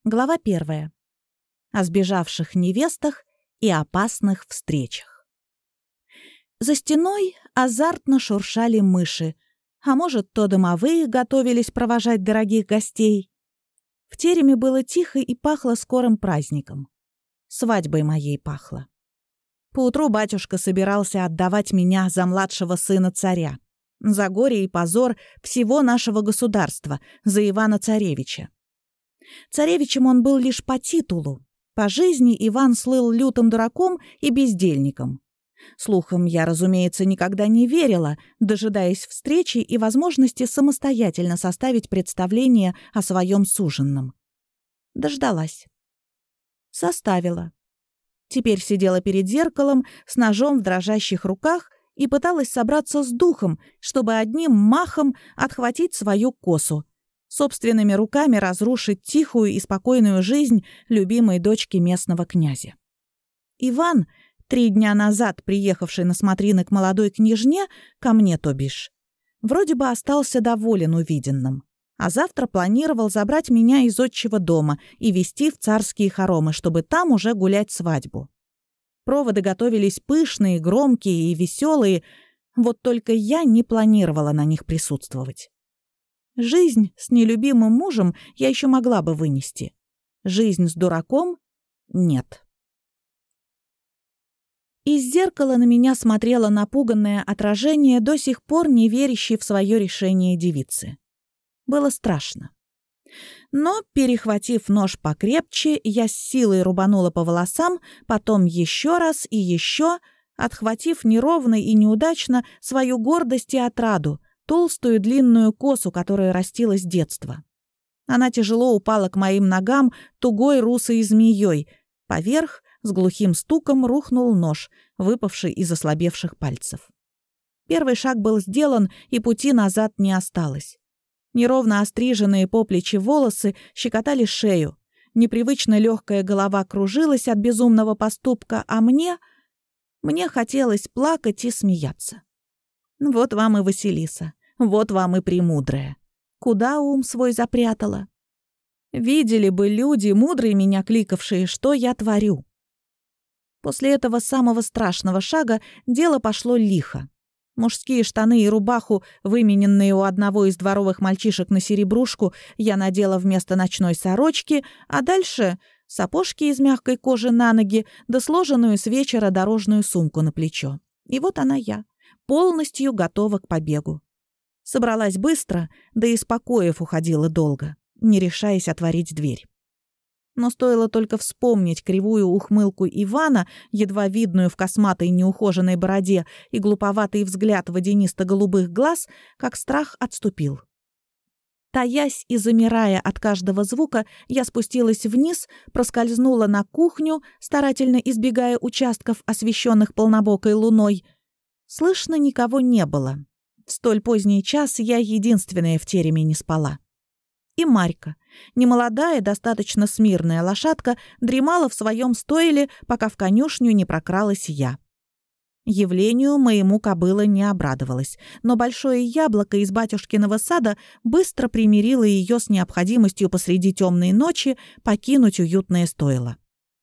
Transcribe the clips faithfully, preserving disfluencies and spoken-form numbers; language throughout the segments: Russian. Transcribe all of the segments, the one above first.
Глава первая. О сбежавших невестах и опасных встречах. За стеной азартно шуршали мыши, а может, то домовые готовились провожать дорогих гостей. В тереме было тихо и пахло скорым праздником. Свадьбой моей пахло. Поутру батюшка собирался отдавать меня за младшего сына царя, за горе и позор всего нашего государства, за Ивана-царевича. Царевичем он был лишь по титулу. По жизни Иван слыл лютым дураком и бездельником. Слухам я, разумеется, никогда не верила, дожидаясь встречи и возможности самостоятельно составить представление о своем суженном. Дождалась. Составила. Теперь сидела перед зеркалом с ножом в дрожащих руках и пыталась собраться с духом, чтобы одним махом отхватить свою косу, собственными руками разрушить тихую и спокойную жизнь любимой дочки местного князя. Иван, три дня назад приехавший на смотрины к молодой княжне, ко мне, то бишь, вроде бы остался доволен увиденным, а завтра планировал забрать меня из отчего дома и везти в царские хоромы, чтобы там уже гулять свадьбу. Проводы готовились пышные, громкие и веселые, вот только я не планировала на них присутствовать. Жизнь с нелюбимым мужем я еще могла бы вынести. Жизнь с дураком — нет. Из зеркала на меня смотрело напуганное отражение до сих пор не верящей в свое решение девицы. Было страшно. Но, перехватив нож покрепче, я с силой рубанула по волосам, потом еще раз и еще, отхватив неровно и неудачно свою гордость и отраду, толстую длинную косу, которая растила с детства. Она тяжело упала к моим ногам тугой русой змеей. Поверх с глухим стуком рухнул нож, выпавший из ослабевших пальцев. Первый шаг был сделан, и пути назад не осталось. Неровно остриженные по плечи волосы щекотали шею. Непривычно легкая голова кружилась от безумного поступка, а мне... Мне хотелось плакать и смеяться. Вот вам и Василиса, вот вам и Премудрая. Куда ум свой запрятала? Видели бы люди, мудрые меня кликавшие, что я творю. После этого самого страшного шага дело пошло лихо. Мужские штаны и рубаху, вымененные у одного из дворовых мальчишек на серебрушку, я надела вместо ночной сорочки, а дальше сапожки из мягкой кожи на ноги, да сложенную с вечера дорожную сумку на плечо. И вот она я, полностью готова к побегу. Собралась быстро, да и из покоев уходила долго, не решаясь отворить дверь. Но стоило только вспомнить кривую ухмылку Ивана, едва видную в косматой неухоженной бороде, и глуповатый взгляд водянисто-голубых глаз, как страх отступил. Таясь и замирая от каждого звука, я спустилась вниз, проскользнула на кухню, старательно избегая участков, освещенных полнобокой луной. Слышно никого не было. В столь поздний час я единственная в тереме не спала. И Марька, немолодая, достаточно смирная лошадка, дремала в своем стойле, пока в конюшню не прокралась я. Явлению моему кобыла не обрадовалась, но большое яблоко из батюшкиного сада быстро примирило ее с необходимостью посреди темной ночи покинуть уютное стойло.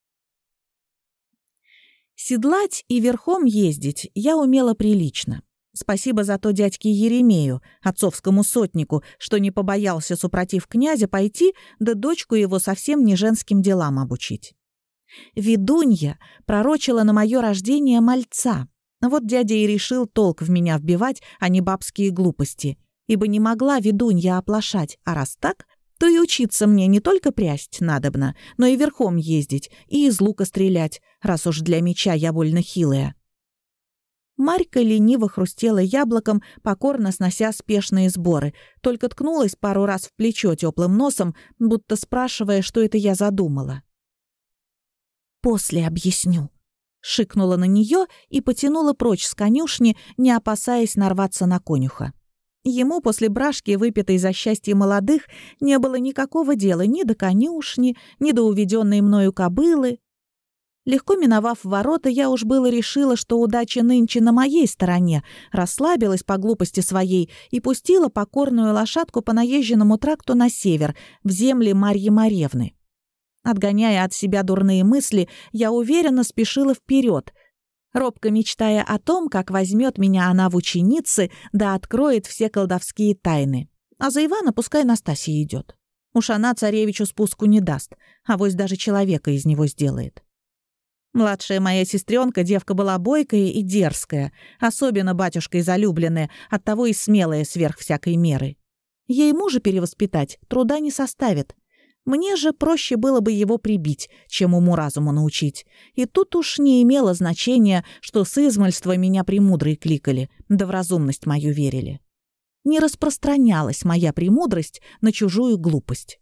Седлать и верхом ездить я умела прилично. Спасибо за то дядьке Еремею, отцовскому сотнику, что не побоялся, супротив князя, пойти, да дочку его совсем не женским делам обучить. Ведунья пророчила на мое рождение мальца. Вот дядя и решил толк в меня вбивать, а не бабские глупости. Ибо не могла ведунья оплошать, а раз так, то и учиться мне не только прясть надобно, но и верхом ездить, и из лука стрелять, раз уж для меча я больно хилая. Марька лениво хрустела яблоком, покорно снося спешные сборы, только ткнулась пару раз в плечо теплым носом, будто спрашивая, что это я задумала. «После объясню», — шикнула на нее и потянула прочь с конюшни, не опасаясь нарваться на конюха. Ему после брашки, выпитой за счастье молодых, не было никакого дела ни до конюшни, ни до уведенной мною кобылы. Легко миновав ворота, я уж было решила, что удача нынче на моей стороне, расслабилась по глупости своей и пустила покорную лошадку по наезженному тракту на север, в земли Марьи Маревны. Отгоняя от себя дурные мысли, я уверенно спешила вперед, робко мечтая о том, как возьмет меня она в ученицы, да откроет все колдовские тайны. А за Ивана пускай Настасья идет. Уж она царевичу спуску не даст, авось даже человека из него сделает. Младшая моя сестренка девка была бойкая и дерзкая, особенно батюшкой залюбленная, оттого и смелая сверх всякой меры. Ей мужа перевоспитать труда не составит. Мне же проще было бы его прибить, чем уму-разуму научить. И тут уж не имело значения, что с измальства меня премудрой кликали, да в разумность мою верили. Не распространялась моя премудрость на чужую глупость.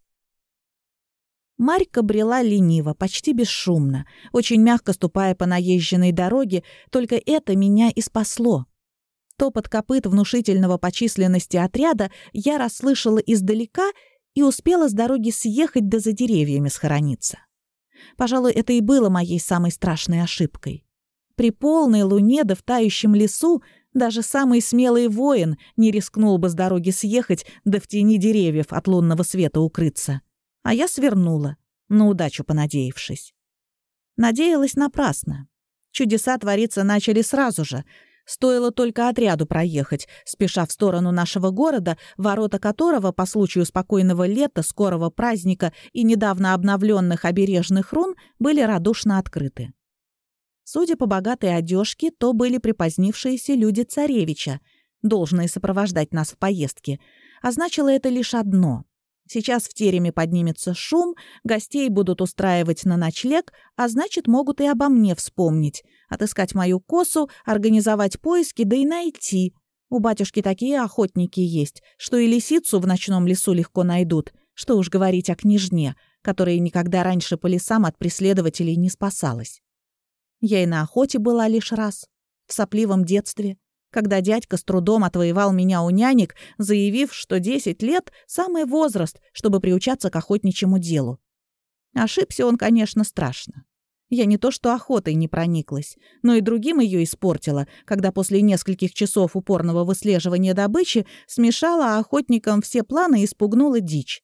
Марька брела лениво, почти бесшумно, очень мягко ступая по наезженной дороге, только это меня и спасло. Топот копыт внушительного по численности отряда я расслышала издалека и успела с дороги съехать да за деревьями схорониться. Пожалуй, это и было моей самой страшной ошибкой. При полной луне да в тающем лесу даже самый смелый воин не рискнул бы с дороги съехать да в тени деревьев от лунного света укрыться. А я свернула, на удачу понадеявшись. Надеялась напрасно. Чудеса твориться начали сразу же. Стоило только отряду проехать, спеша в сторону нашего города, ворота которого по случаю спокойного лета, скорого праздника и недавно обновленных обережных рун были радушно открыты. Судя по богатой одежке, то были припозднившиеся люди царевича, должные сопровождать нас в поездке, а значило это лишь одно. Сейчас в тереме поднимется шум, гостей будут устраивать на ночлег, а значит, могут и обо мне вспомнить, отыскать мою косу, организовать поиски, да и найти. У батюшки такие охотники есть, что и лисицу в ночном лесу легко найдут, что уж говорить о княжне, которая никогда раньше по лесам от преследователей не спасалась. Я и на охоте была лишь раз, в сопливом детстве, когда дядька с трудом отвоевал меня у нянек, заявив, что десять лет — самый возраст, чтобы приучаться к охотничьему делу. Ошибся он, конечно, страшно. Я не то что охотой не прониклась, но и другим ее испортила, когда после нескольких часов упорного выслеживания добычи смешала охотникам все планы и спугнула дичь.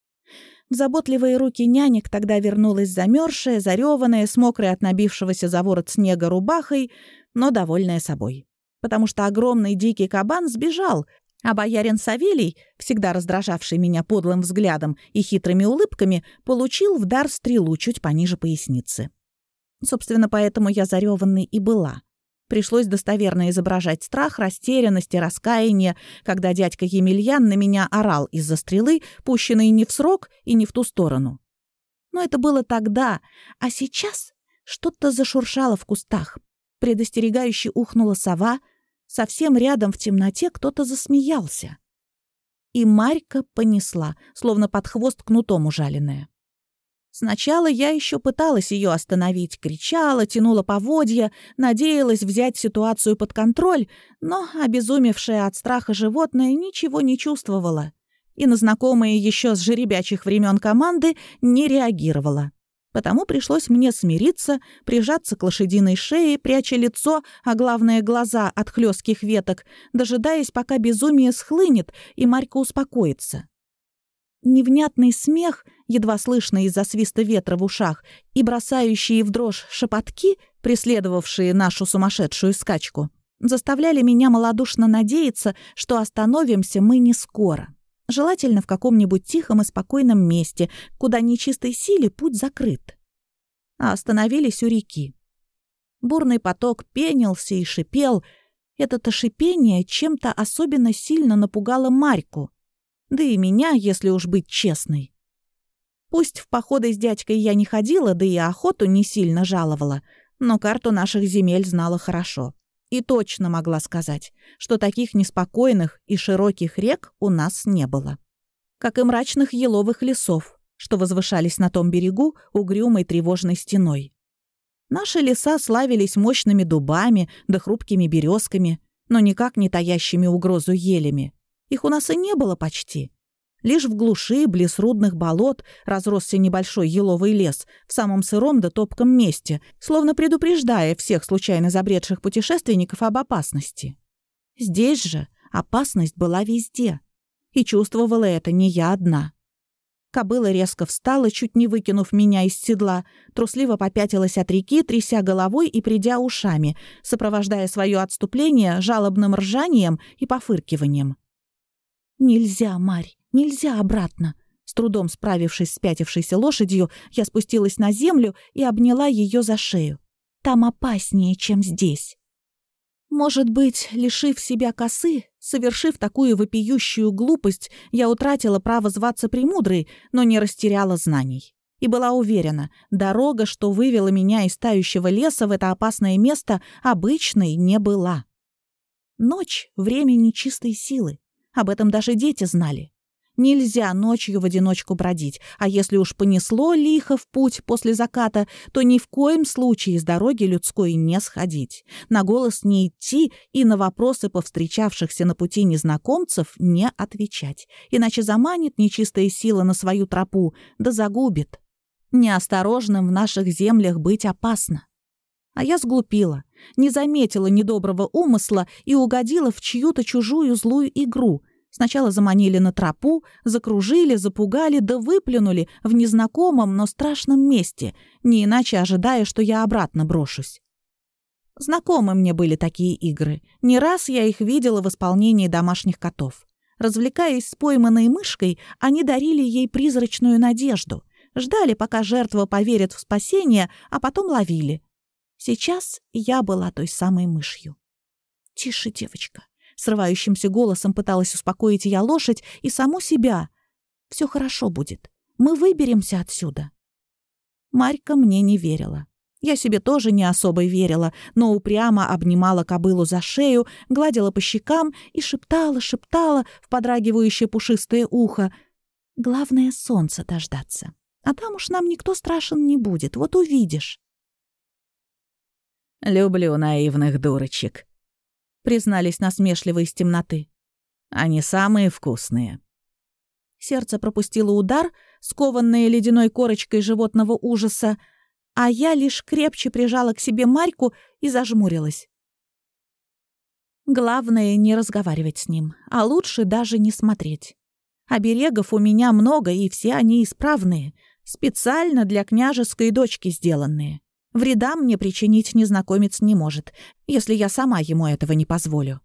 В заботливые руки нянек тогда вернулась замерзшая, зареванная, с мокрой от набившегося за ворот снега рубахой, но довольная собой. Потому что огромный дикий кабан сбежал, а боярин Савелий, всегда раздражавший меня подлым взглядом и хитрыми улыбками, получил в дар стрелу чуть пониже поясницы. Собственно, поэтому я зареванной и была. Пришлось достоверно изображать страх, растерянность и раскаяние, когда дядька Емельян на меня орал из-за стрелы, пущенной не в срок и не в ту сторону. Но это было тогда, а сейчас что-то зашуршало в кустах. Предостерегающе ухнула сова, совсем рядом в темноте кто-то засмеялся. И Марька понесла, словно под хвост кнутом ужаленная. Сначала я еще пыталась ее остановить, кричала, тянула поводья, надеялась взять ситуацию под контроль, но обезумевшее от страха животное ничего не чувствовало и на знакомые еще с жеребячих времен команды не реагировала. Потому пришлось мне смириться, прижаться к лошадиной шее, пряча лицо, а главное глаза от хлестких веток, дожидаясь, пока безумие схлынет и Марька успокоится. Невнятный смех, едва слышный из-за свиста ветра в ушах, и бросающие в дрожь шепотки, преследовавшие нашу сумасшедшую скачку, заставляли меня малодушно надеяться, что остановимся мы не скоро. Желательно в каком-нибудь тихом и спокойном месте, куда нечистой силе путь закрыт. А остановились у реки. Бурный поток пенился и шипел. Это-то шипение чем-то особенно сильно напугало Марьку. Да и меня, если уж быть честной. Пусть в походы с дядькой я не ходила, да и охоту не сильно жаловала, но карту наших земель знала хорошо. И точно могла сказать, что таких неспокойных и широких рек у нас не было. Как и мрачных еловых лесов, что возвышались на том берегу угрюмой тревожной стеной. Наши леса славились мощными дубами да хрупкими березками, но никак не таящими угрозу елями. Их у нас и не было почти. Лишь в глуши, близ рудных болот, разросся небольшой еловый лес в самом сыром да топком месте, словно предупреждая всех случайно забредших путешественников об опасности. Здесь же опасность была везде, и чувствовала это не я одна. Кобыла резко встала, чуть не выкинув меня из седла, трусливо попятилась от реки, тряся головой и придя ушами, сопровождая свое отступление жалобным ржанием и пофыркиванием. «Нельзя, Марь, нельзя обратно!» С трудом справившись с пятившейся лошадью, я спустилась на землю и обняла ее за шею. «Там опаснее, чем здесь». Может быть, лишив себя косы, совершив такую вопиющую глупость, я утратила право зваться премудрой, но не растеряла знаний. И была уверена, дорога, что вывела меня из тающего леса в это опасное место, обычной не была. Ночь — время нечистой силы. Об этом даже дети знали. Нельзя ночью в одиночку бродить, а если уж понесло лихо в путь после заката, то ни в коем случае с дороги людской не сходить, на голос не идти и на вопросы повстречавшихся на пути незнакомцев не отвечать, иначе заманит нечистая сила на свою тропу, да загубит. Неосторожным в наших землях быть опасно. А я сглупила, не заметила недоброго умысла и угодила в чью-то чужую злую игру. Сначала заманили на тропу, закружили, запугали, да выплюнули в незнакомом, но страшном месте, не иначе ожидая, что я обратно брошусь. Знакомы мне были такие игры. Не раз я их видела в исполнении домашних котов. Развлекаясь с пойманной мышкой, они дарили ей призрачную надежду, ждали, пока жертва поверит в спасение, а потом ловили. Сейчас я была той самой мышью. «Тише, девочка». Срывающимся голосом пыталась успокоить я лошадь и саму себя. «Все хорошо будет. Мы выберемся отсюда». Марька мне не верила. Я себе тоже не особо верила, но упрямо обнимала кобылу за шею, гладила по щекам и шептала, шептала в подрагивающее пушистое ухо. «Главное, солнца дождаться. А там уж нам никто страшен не будет, вот увидишь». «Люблю наивных дурочек», — признались насмешливо из темноты. «Они самые вкусные». Сердце пропустило удар, скованное ледяной корочкой животного ужаса, а я лишь крепче прижала к себе Марьку и зажмурилась. Главное — не разговаривать с ним, а лучше даже не смотреть. Оберегов у меня много, и все они исправные, специально для княжеской дочки сделанные. Вреда мне причинить незнакомец не может, если я сама ему этого не позволю.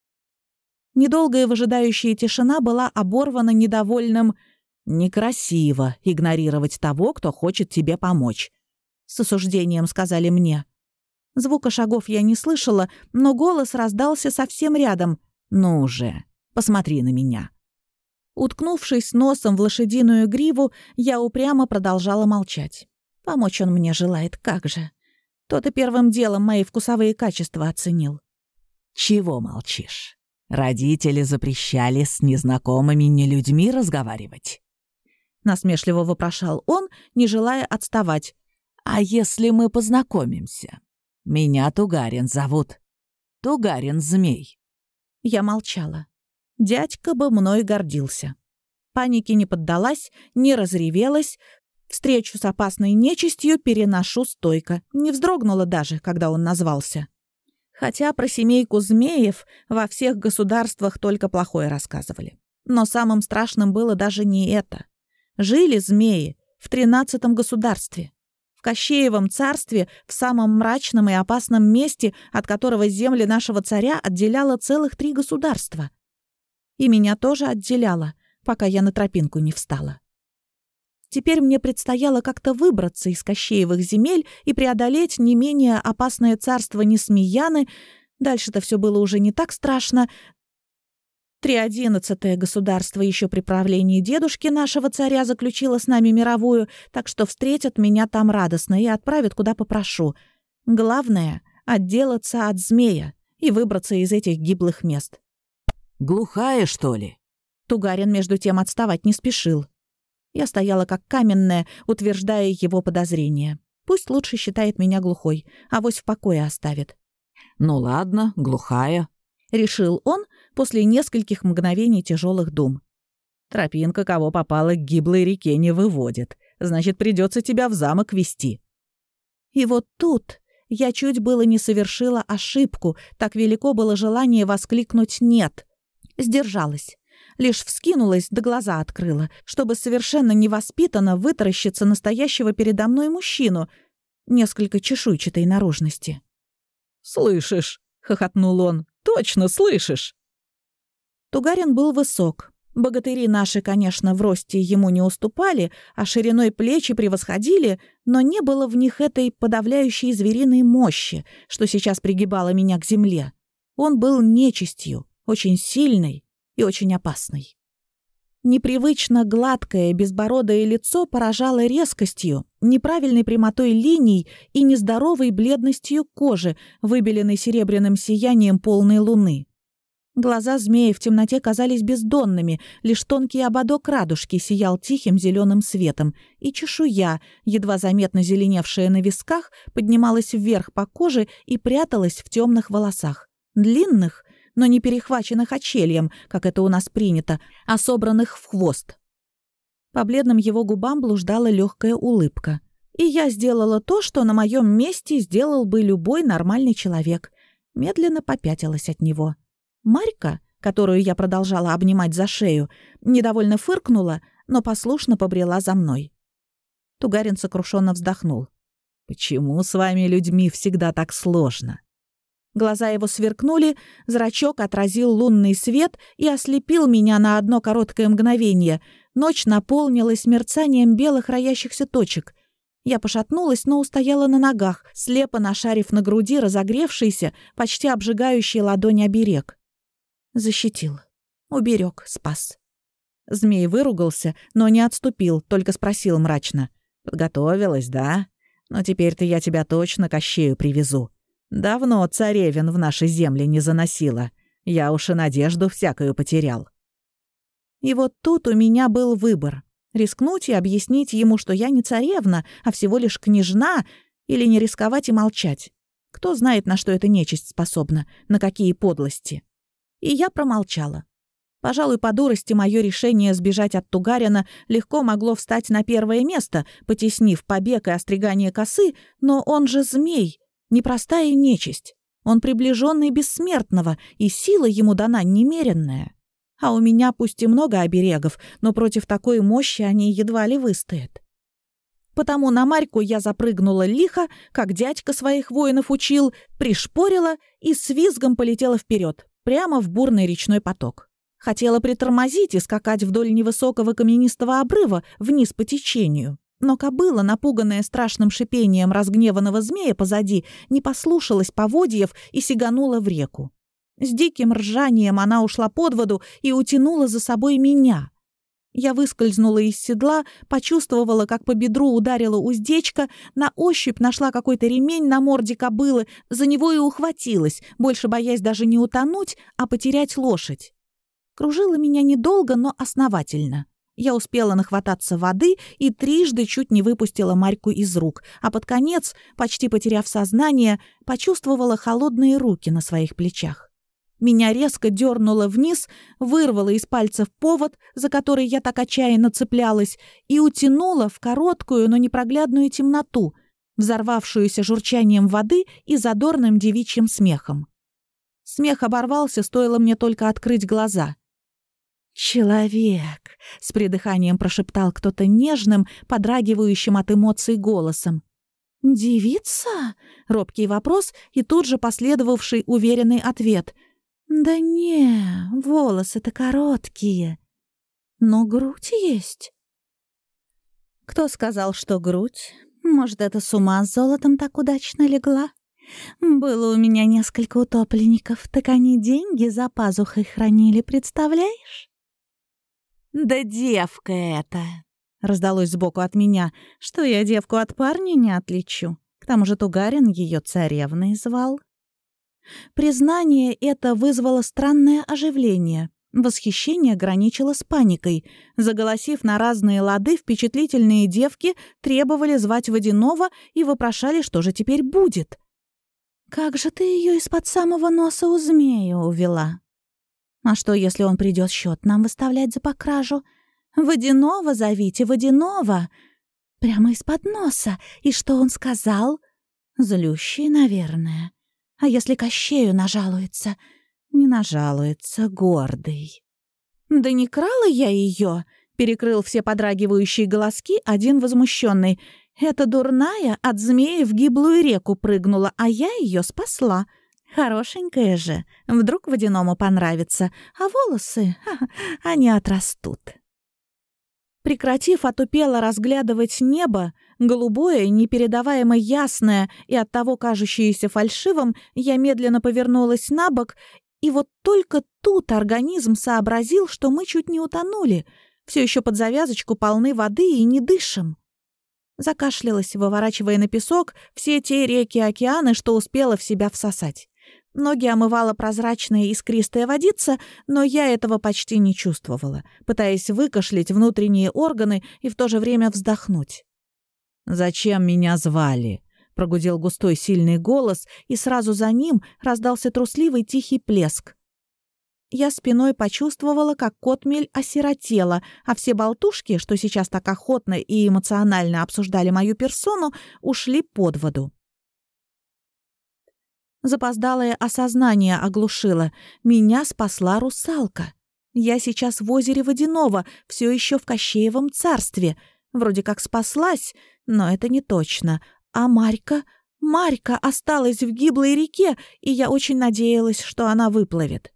Недолгая выжидающая тишина была оборвана недовольным «Некрасиво игнорировать того, кто хочет тебе помочь», — с осуждением сказали мне. Звука шагов я не слышала, но голос раздался совсем рядом. «Ну же, посмотри на меня». Уткнувшись носом в лошадиную гриву, я упрямо продолжала молчать. Помочь он мне желает, как же. То-то первым делом мои вкусовые качества оценил. «Чего молчишь? Родители запрещали с незнакомыми нелюдьми разговаривать?» Насмешливо вопрошал он, не желая отставать. «А если мы познакомимся? Меня Тугарин зовут. Тугарин-змей». Я молчала. Дядька бы мной гордился. Панике не поддалась, не разревелась. Встречу с опасной нечистью переношу стойко. Не вздрогнула даже, когда он назвался. Хотя про семейку змеев во всех государствах только плохое рассказывали. Но самым страшным было даже не это. Жили змеи в тринадцатом государстве. В Кощеевом царстве, в самом мрачном и опасном месте, от которого земли нашего царя отделяло целых три государства. И меня тоже отделяло, пока я на тропинку не встала. Теперь мне предстояло как-то выбраться из Кощеевых земель и преодолеть не менее опасное царство Несмеяны. Дальше-то все было уже не так страшно. Триодиннадцатое государство еще при правлении дедушки нашего царя заключило с нами мировую, так что встретят меня там радостно и отправят, куда попрошу. Главное — отделаться от змея и выбраться из этих гиблых мест. «Глухая, что ли?» Тугарин между тем отставать не спешил. Я стояла как каменная, утверждая его подозрения. Пусть лучше считает меня глухой, авось в покое оставит. «Ну ладно, глухая», — решил он после нескольких мгновений тяжелых дум. «Тропинка, кого попало, к гиблой реке не выводит. Значит, придется тебя в замок вести». И вот тут я чуть было не совершила ошибку, так велико было желание воскликнуть «нет». Сдержалась. лишь вскинулась да глаза открыла, чтобы совершенно невоспитанно вытаращиться настоящего передо мной мужчину, несколько чешуйчатой наружности. «Слышишь?» — хохотнул он. «Точно слышишь!» Тугарин был высок. Богатыри наши, конечно, в росте ему не уступали, а шириной плечи превосходили, но не было в них этой подавляющей звериной мощи, что сейчас пригибало меня к земле. Он был нечистью, очень сильной и очень опасной. Непривычно гладкое, безбородое лицо поражало резкостью, неправильной прямотой линий и нездоровой бледностью кожи, выбеленной серебряным сиянием полной луны. Глаза змеи в темноте казались бездонными, лишь тонкий ободок радужки сиял тихим зеленым светом, и чешуя, едва заметно зеленевшая на висках, поднималась вверх по коже и пряталась в темных волосах, длинных, но не перехваченных очельем, как это у нас принято, а собранных в хвост. По бледным его губам блуждала легкая улыбка. И я сделала то, что на моем месте сделал бы любой нормальный человек. Медленно попятилась от него. Марька, которую я продолжала обнимать за шею, недовольно фыркнула, но послушно побрела за мной. Тугарин сокрушенно вздохнул. «Почему с вами, людьми, всегда так сложно?» Глаза его сверкнули, зрачок отразил лунный свет и ослепил меня на одно короткое мгновение. Ночь наполнилась мерцанием белых роящихся точек. Я пошатнулась, но устояла на ногах, слепо нашарив на груди разогревшийся, почти обжигающий ладонь оберег. Защитил. Уберег, спас. Змей выругался, но не отступил, только спросил мрачно. «Подготовилась, да? Но теперь-то я тебя точно к Кощею привезу. Давно царевин в наши земли не заносила. Я уж и надежду всякую потерял». И вот тут у меня был выбор. Рискнуть и объяснить ему, что я не царевна, а всего лишь княжна, или не рисковать и молчать. Кто знает, на что эта нечисть способна, на какие подлости. И я промолчала. Пожалуй, по дурости мое решение сбежать от Тугарина легко могло встать на первое место, потеснив побег и остригание косы, но он же змей, непростая нечисть. Он приближенный бессмертного, и сила ему дана немеренная. А у меня пусть и много оберегов, но против такой мощи они едва ли выстоят. Потому на Марьку я запрыгнула лихо, как дядька своих воинов учил, пришпорила и с визгом полетела вперед, прямо в бурный речной поток. Хотела притормозить и скакать вдоль невысокого каменистого обрыва вниз по течению. Но кобыла, напуганная страшным шипением разгневанного змея позади, не послушалась поводьев и сиганула в реку. С диким ржанием она ушла под воду и утянула за собой меня. Я выскользнула из седла, почувствовала, как по бедру ударила уздечка, на ощупь нашла какой-то ремень на морде кобылы, за него и ухватилась, больше боясь даже не утонуть, а потерять лошадь. Кружила меня недолго, но основательно. Я успела нахвататься воды и трижды чуть не выпустила Марьку из рук, а под конец, почти потеряв сознание, почувствовала холодные руки на своих плечах. Меня резко дернуло вниз, вырвало из пальцев повод, за который я так отчаянно цеплялась, и утянуло в короткую, но непроглядную темноту, взорвавшуюся журчанием воды и задорным девичьим смехом. Смех оборвался, стоило мне только открыть глаза. «Человек!» — с придыханием прошептал кто-то нежным, подрагивающим от эмоций голосом. «Девица?» — робкий вопрос и тут же последовавший уверенный ответ. «Да не, волосы-то короткие, но грудь есть». Кто сказал, что грудь? Может, это с ума с золотом так удачно легла? Было у меня несколько утопленников, так они деньги за пазухой хранили, представляешь? «Да девка это!» — раздалось сбоку от меня, что я девку от парня не отличу. К тому же Тугарин ее царевной звал. Признание это вызвало странное оживление. Восхищение граничило с паникой. Заголосив на разные лады, впечатлительные девки требовали звать Водяного и вопрошали, что же теперь будет. «Как же ты ее из-под самого носа у змея увела? А что, если он придет счет нам выставлять за покражу? Водяного зовите, Водяного! Прямо из-под носа. И что он сказал? Злющий, наверное. А если Кощею нажалуется? Не нажалуется, гордый». «Да не крала я ее!» — перекрыл все подрагивающие голоски один возмущенный. «Эта дурная от змеи в гиблую реку прыгнула, а я ее спасла. Хорошенькая же, вдруг водяному понравится, а волосы, ха-ха, они отрастут». Прекратив отупело разглядывать небо, голубое, непередаваемо ясное и оттого кажущееся фальшивым, я медленно повернулась на бок, и вот только тут организм сообразил, что мы чуть не утонули, все еще под завязочку полны воды и не дышим. Закашлялась, выворачивая на песок все те реки и океаны, что успела в себя всосать. Ноги омывала прозрачная искристая водица, но я этого почти не чувствовала, пытаясь выкашлять внутренние органы и в то же время вздохнуть. «Зачем меня звали?» — прогудел густой сильный голос, и сразу за ним раздался трусливый тихий плеск. Я спиной почувствовала, как Котмель осиротела, а все болтушки, что сейчас так охотно и эмоционально обсуждали мою персону, ушли под воду. Запоздалое осознание оглушило. Меня спасла русалка. Я сейчас в озере Водяного, все еще в Кощеевом царстве. Вроде как спаслась, но это не точно. А Марька? Марька осталась в гиблой реке, и я очень надеялась, что она выплывет.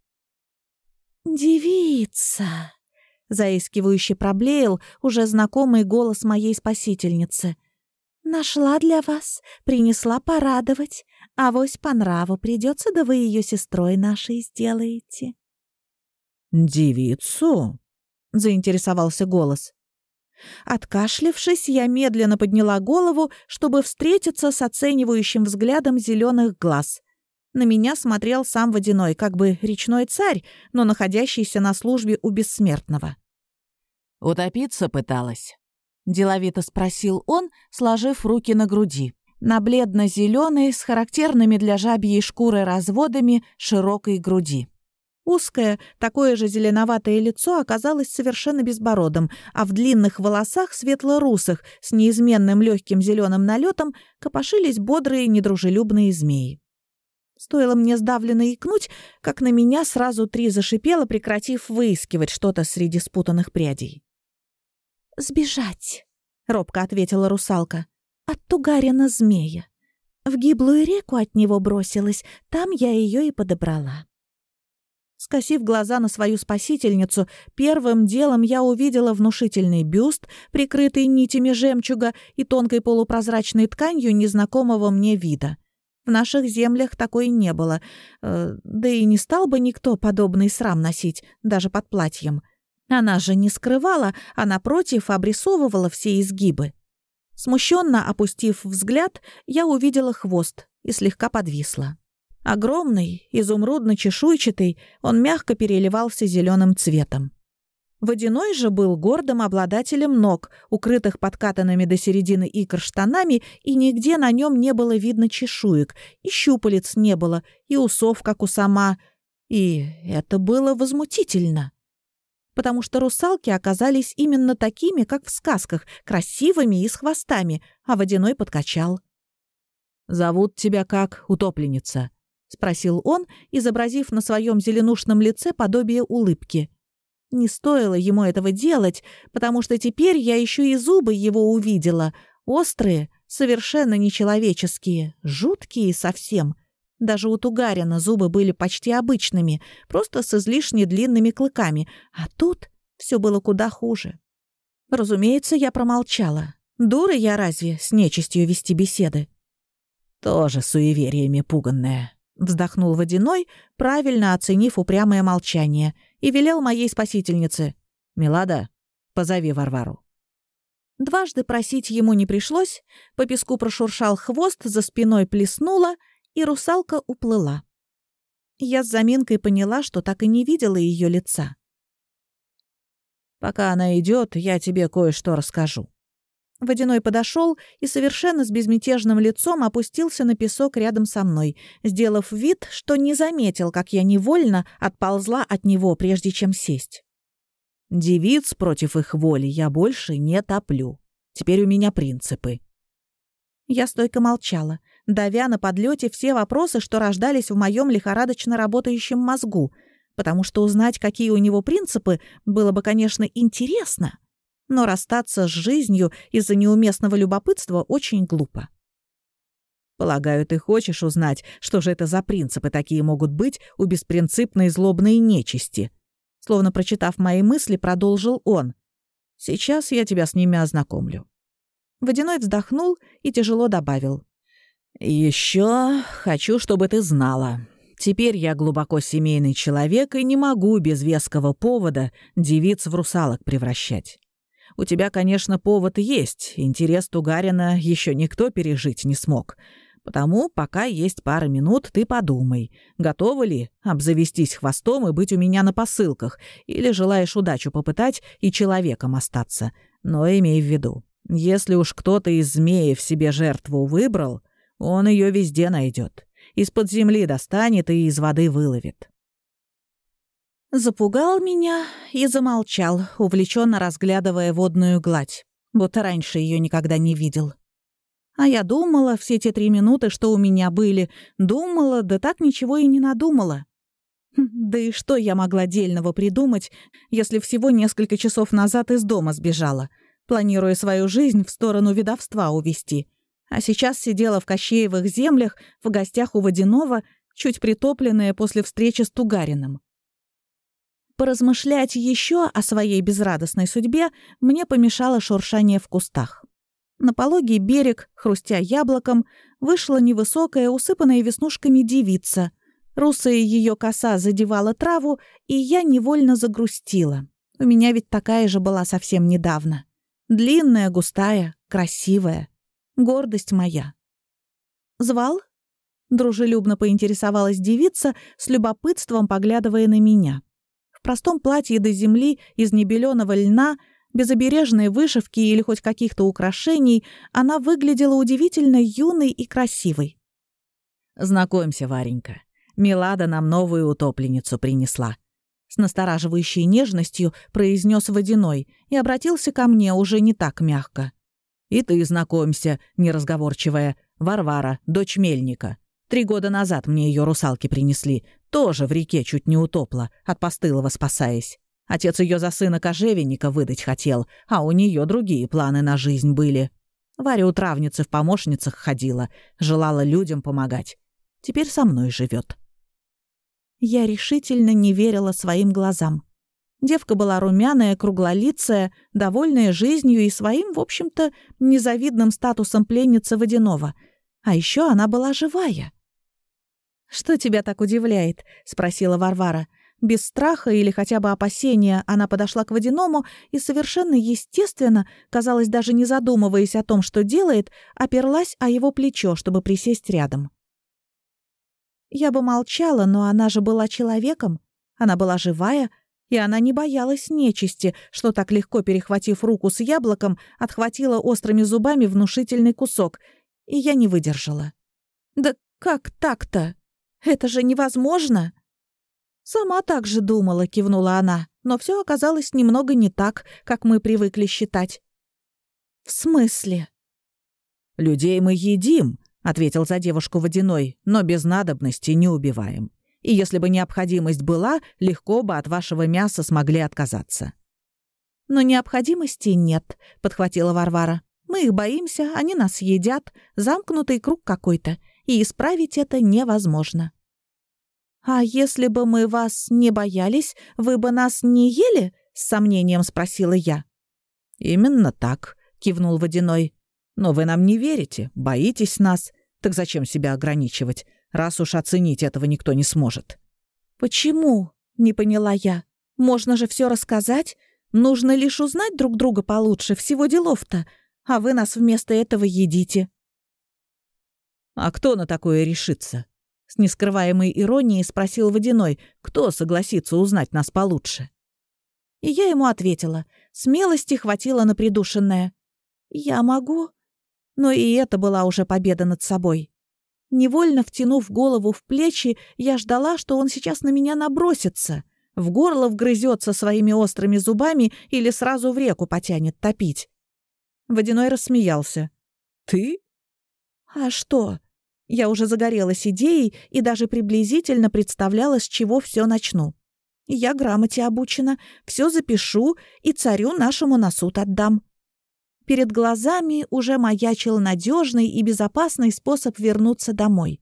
«Девица!» — заискивающе проблеял уже знакомый голос моей спасительницы. «Нашла для вас, принесла порадовать. Авось по нраву придется, да вы ее сестрой нашей сделаете». «Девицу?» — заинтересовался голос. Откашлявшись, я медленно подняла голову, чтобы встретиться с оценивающим взглядом зеленых глаз. На меня смотрел сам Водяной, как бы речной царь, но находящийся на службе у бессмертного. «Утопиться пыталась?» — деловито спросил он, сложив руки на груди. На бледно-зеленой, с характерными для жабьей шкуры разводами широкой груди. Узкое, такое же зеленоватое лицо оказалось совершенно безбородым, а в длинных волосах светло-русых с неизменным легким зеленым налетом копошились бодрые недружелюбные змеи. Стоило мне сдавленно икнуть, как на меня сразу три зашипело, прекратив выискивать что-то среди спутанных прядей. «Сбежать», — робко ответила русалка. «От Тугарина змея. В гиблую реку от него бросилась, там я ее и подобрала». Скосив глаза на свою спасительницу, первым делом я увидела внушительный бюст, прикрытый нитями жемчуга и тонкой полупрозрачной тканью незнакомого мне вида. В наших землях такой не было, э, да и не стал бы никто подобный срам носить, даже под платьем. Она же не скрывала, а напротив обрисовывала все изгибы. Смущенно опустив взгляд, я увидела хвост и слегка подвисла. Огромный, изумрудно-чешуйчатый, он мягко переливался зеленым цветом. Водяной же был гордым обладателем ног, укрытых подкатанными до середины икр штанами, и нигде на нем не было видно чешуек, и щупалец не было, и усов, как у сама. И это было возмутительно. Потому что русалки оказались именно такими, как в сказках, красивыми и с хвостами, а Водяной подкачал. «Зовут тебя как, утопленница?» — спросил он, изобразив на своем зеленушном лице подобие улыбки. Не стоило ему этого делать, потому что теперь я еще и зубы его увидела. Острые, совершенно нечеловеческие, жуткие совсем. Даже у Тугарина зубы были почти обычными, просто с излишне длинными клыками, а тут все было куда хуже. Разумеется, я промолчала. Дура я разве с нечистью вести беседы? «Тоже суевериями пуганная», — вздохнул Водяной, правильно оценив упрямое молчание, и велел моей спасительнице: «Милада, позови Варвару». Дважды просить ему не пришлось, по песку прошуршал хвост, за спиной плеснула, и русалка уплыла. Я с заминкой поняла, что так и не видела ее лица. «Пока она идет, я тебе кое-что расскажу». Водяной подошел и совершенно с безмятежным лицом опустился на песок рядом со мной, сделав вид, что не заметил, как я невольно отползла от него, прежде чем сесть. «Девиц против их воли я больше не топлю. Теперь у меня принципы». Я стойко молчала, давя на подлете все вопросы, что рождались в моем лихорадочно работающем мозгу. потому что узнать, какие у него принципы, было бы, конечно, интересно, но расстаться с жизнью из-за неуместного любопытства очень глупо. Полагаю, ты хочешь узнать, что же это за принципы такие могут быть у беспринципной злобной нечисти? Словно прочитав мои мысли, продолжил он. Сейчас я тебя с ними ознакомлю. Водяной вздохнул и тяжело добавил. Еще хочу, чтобы ты знала. Теперь я глубоко семейный человек и не могу без веского повода девиц в русалок превращать. У тебя, конечно, повод есть, интерес Тугарина еще никто пережить не смог. Потому, пока есть пара минут, ты подумай, готова ли обзавестись хвостом и быть у меня на посылках, или желаешь удачу попытать и человеком остаться. Но имей в виду, если уж кто-то из змеев себе жертву выбрал, он ее везде найдет. Из-под земли достанет и из воды выловит. Запугал меня и замолчал, увлеченно разглядывая водную гладь, будто раньше ее никогда не видел. А я думала все те три минуты, что у меня были, думала, да так ничего и не надумала. Да и что я могла дельного придумать, если всего несколько часов назад из дома сбежала, планируя свою жизнь в сторону ведовства увести, а сейчас сидела в Кощеевых землях в гостях у Водяного, чуть притопленная после встречи с Тугарином. Поразмышлять еще о своей безрадостной судьбе мне помешало шуршание в кустах. На пологий берег, хрустя яблоком, вышла невысокая, усыпанная веснушками девица. Русая ее коса задевала траву, и я невольно загрустила. У меня ведь такая же была совсем недавно. Длинная, густая, красивая. Гордость моя. «Звал?» — дружелюбно поинтересовалась девица, с любопытством поглядывая на меня. В простом платье до земли из небелёного льна, без обережной вышивки или хоть каких-то украшений, она выглядела удивительно юной и красивой. «Знакомься, Варенька, Милада нам новую утопленницу принесла», — с настораживающей нежностью произнес Водяной и обратился ко мне уже не так мягко. «И ты знакомься, неразговорчивая, Варвара, дочь мельника. Три года назад мне ее русалки принесли, тоже в реке чуть не утопла, от постылого спасаясь. Отец ее за сына кожевенника выдать хотел, а у нее другие планы на жизнь были. Варя у травницы в помощницах ходила, желала людям помогать. Теперь со мной живет». Я решительно не верила своим глазам. Девка была румяная, круглолицая, довольная жизнью и своим, в общем-то, незавидным статусом пленницы Водяного. А еще она была живая. «Что тебя так удивляет?» — спросила Варвара. Без страха или хотя бы опасения она подошла к Водяному и совершенно естественно, казалось, даже не задумываясь о том, что делает, оперлась о его плечо, чтобы присесть рядом. Я бы молчала, но она же была человеком. Она была живая, и она не боялась нечисти, что так легко, перехватив руку с яблоком, отхватила острыми зубами внушительный кусок, и я не выдержала. «Да как так-то? Это же невозможно!» «Сама так же думала», — кивнула она, «но все оказалось немного не так, как мы привыкли считать». «В смысле?» «Людей мы едим», — ответил за девушку Водяной, «но без надобности не убиваем. И если бы необходимость была, легко бы от вашего мяса смогли отказаться». «Но необходимости нет», — подхватила Варвара. «Мы их боимся, они нас едят, замкнутый круг какой-то, и исправить это невозможно». «А если бы мы вас не боялись, вы бы нас не ели?» — с сомнением спросила я. «Именно так», — кивнул Водяной. «Но вы нам не верите, боитесь нас. Так зачем себя ограничивать, раз уж оценить этого никто не сможет?» «Почему?» — не поняла я. «Можно же все рассказать. Нужно лишь узнать друг друга получше, всего делов-то. А вы нас вместо этого едите». «А кто на такое решится?» С нескрываемой иронией спросил Водяной, кто согласится узнать нас получше. И я ему ответила. Смелости хватило на придушенное. «Я могу?» Но и это была уже победа над собой. Невольно втянув голову в плечи, я ждала, что он сейчас на меня набросится, в горло вгрызется своими острыми зубами или сразу в реку потянет топить. Водяной рассмеялся. «Ты?» «А что?» Я уже загорелась идеей и даже приблизительно представляла, с чего все начну. Я грамоте обучена, все запишу и царю нашему на суд отдам». Перед глазами уже маячил надежный и безопасный способ вернуться домой.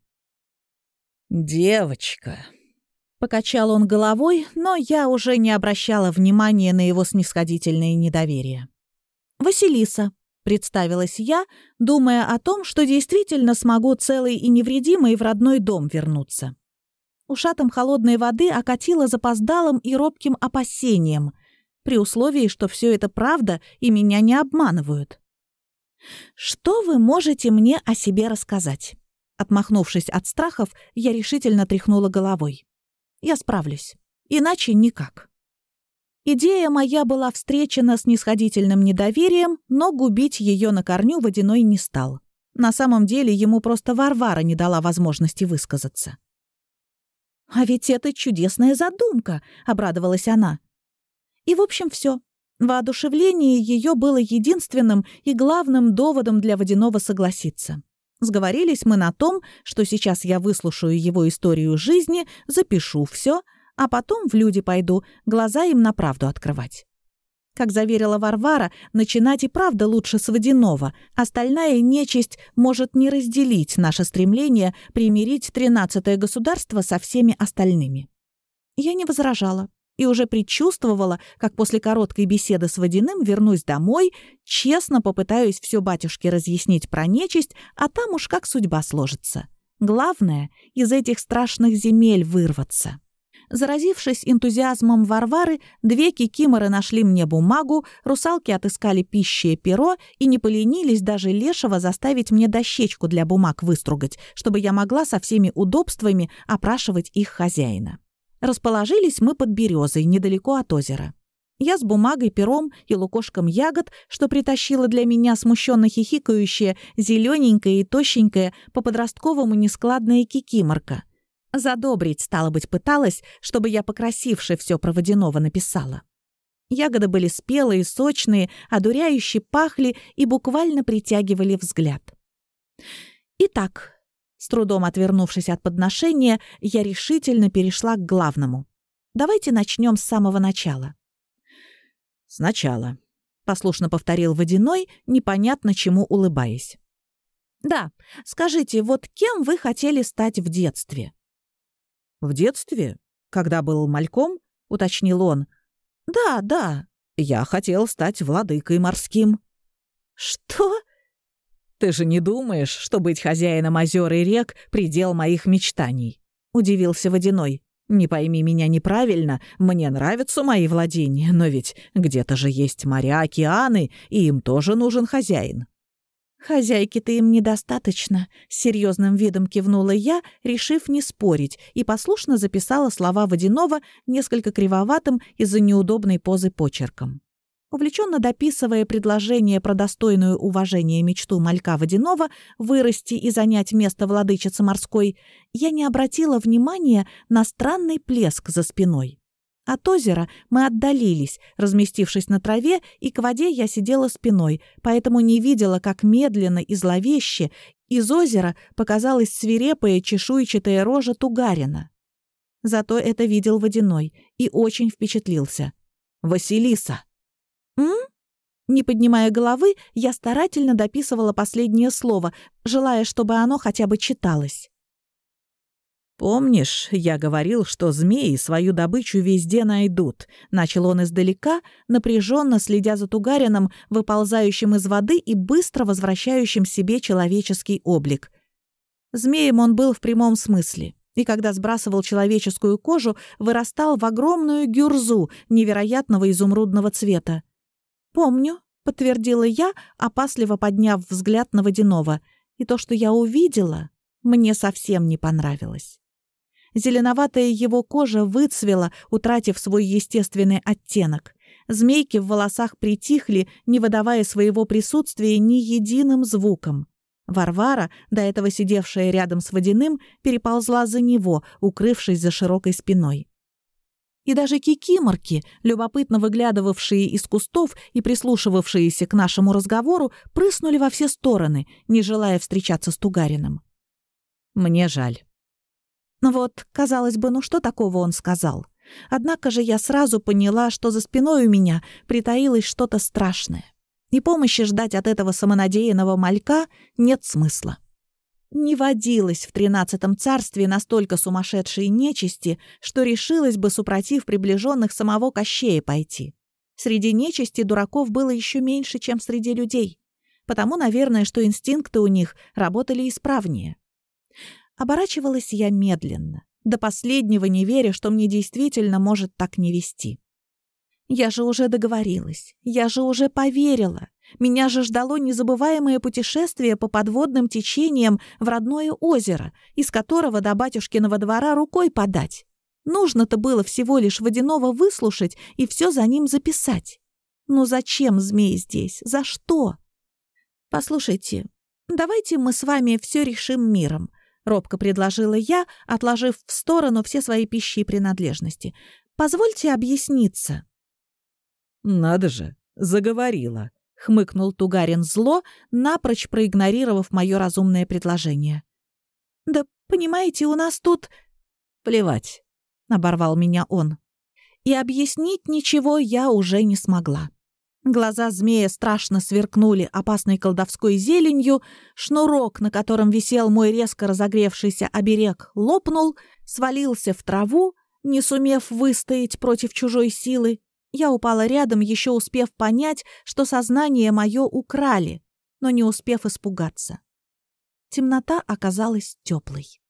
«Девочка», — покачал он головой, но я уже не обращала внимания на его снисходительное недоверие. «Василиса», — представилась я, думая о том, что действительно смогу целой и невредимой в родной дом вернуться. Ушатом холодной воды окатило запоздалым и робким опасением, при условии, что все это правда и меня не обманывают. «Что вы можете мне о себе рассказать?» Отмахнувшись от страхов, я решительно тряхнула головой. «Я справлюсь. Иначе никак». Идея моя была встречена с снисходительным недоверием, но губить ее на корню Водяной не стал. На самом деле ему просто Варвара не дала возможности высказаться. «А ведь это чудесная задумка», — обрадовалась она. И, в общем, все. Воодушевление ее было единственным и главным доводом для Водяного согласиться. Сговорились мы на том, что сейчас я выслушаю его историю жизни, запишу все, а потом в люди пойду, глаза им на правду открывать. Как заверила Варвара, начинать и правда лучше с Водяного. Остальная нечисть может не разделить наше стремление примирить тринадцатое государство со всеми остальными. Я не возражала и уже предчувствовала, как после короткой беседы с Водяным вернусь домой, честно попытаюсь все батюшке разъяснить про нечисть, а там уж как судьба сложится. Главное — из этих страшных земель вырваться. Заразившись энтузиазмом Варвары, две кикиморы нашли мне бумагу, русалки отыскали пищи и перо и не поленились даже лешего заставить мне дощечку для бумаг выстругать, чтобы я могла со всеми удобствами опрашивать их хозяина. Расположились мы под березой, недалеко от озера. Я с бумагой, пером и лукошком ягод, что притащила для меня смущенно хихикающая, зелененькая и тощенькая, по-подростковому нескладная кикиморка. Задобрить, стало быть, пыталась, чтобы я покрасивше все про Водяного написала. Ягоды были спелые, сочные, одуряюще пахли и буквально притягивали взгляд. Итак, с трудом отвернувшись от подношения, я решительно перешла к главному. Давайте начнем с самого начала. «Сначала», — послушно повторил Водяной, непонятно чему улыбаясь. «Да, скажите, вот кем вы хотели стать в детстве?» «В детстве? Когда был мальком?» — уточнил он. «Да, да. Я хотел стать владыкой морским». «Что?» «Ты же не думаешь, что быть хозяином озер и рек — предел моих мечтаний?» — удивился Водяной. «Не пойми меня неправильно, мне нравятся мои владения, но ведь где-то же есть моря, океаны, и им тоже нужен хозяин». «Хозяйки-то им недостаточно», — с серьезным видом кивнула я, решив не спорить, и послушно записала слова Водяного несколько кривоватым из-за неудобной позы почерком. Увлеченно дописывая предложение про достойную уважения мечту малька Водяного вырасти и занять место владычицы морской, я не обратила внимания на странный плеск за спиной. От озера мы отдалились, разместившись на траве, и к воде я сидела спиной, поэтому не видела, как медленно и зловеще из озера показалась свирепая чешуйчатая рожа Тугарина. Зато это видел Водяной и очень впечатлился. «Василиса!» «М?» Не поднимая головы, я старательно дописывала последнее слово, желая, чтобы оно хотя бы читалось. «Помнишь, я говорил, что змеи свою добычу везде найдут?» Начал он издалека, напряженно следя за Тугарином, выползающим из воды и быстро возвращающим себе человеческий облик. Змеем он был в прямом смысле, и когда сбрасывал человеческую кожу, вырастал в огромную гюрзу невероятного изумрудного цвета. «Помню», — подтвердила я, опасливо подняв взгляд на Водяного, и то, что я увидела, мне совсем не понравилось. Зеленоватая его кожа выцвела, утратив свой естественный оттенок. Змейки в волосах притихли, не выдавая своего присутствия ни единым звуком. Варвара, до этого сидевшая рядом с Водяным, переползла за него, укрывшись за широкой спиной. И даже кикиморки, любопытно выглядывавшие из кустов и прислушивавшиеся к нашему разговору, прыснули во все стороны, не желая встречаться с Тугарином. «Мне жаль». Вот, казалось бы, ну что такого он сказал? Однако же я сразу поняла, что за спиной у меня притаилось что-то страшное, и помощи ждать от этого самонадеянного малька нет смысла. Не водилось в тринадцатом царстве настолько сумасшедшей нечисти, что решилась бы, супротив приближенных самого Кощея, пойти. Среди нечисти дураков было еще меньше, чем среди людей, потому, наверное, что инстинкты у них работали исправнее. Оборачивалась я медленно, до последнего не веря, что мне действительно может так не вести. Я же уже договорилась, я же уже поверила. Меня же ждало незабываемое путешествие по подводным течениям в родное озеро, из которого до батюшкиного двора рукой подать. Нужно-то было всего лишь водяного выслушать и все за ним записать. Ну зачем змей здесь? За что? Послушайте, давайте мы с вами все решим миром, робко предложила я, отложив в сторону все свои пищи и принадлежности. Позвольте объясниться. Надо же, заговорила. — хмыкнул Тугарин зло, напрочь проигнорировав мое разумное предложение. «Да, понимаете, у нас тут...» «Плевать», — оборвал меня он. И объяснить ничего я уже не смогла. Глаза змея страшно сверкнули опасной колдовской зеленью, шнурок, на котором висел мой резко разогревшийся оберег, лопнул, свалился в траву, не сумев выстоять против чужой силы. Я упала рядом, еще успев понять, что сознание мое украли, но не успев испугаться. Темнота оказалась теплой.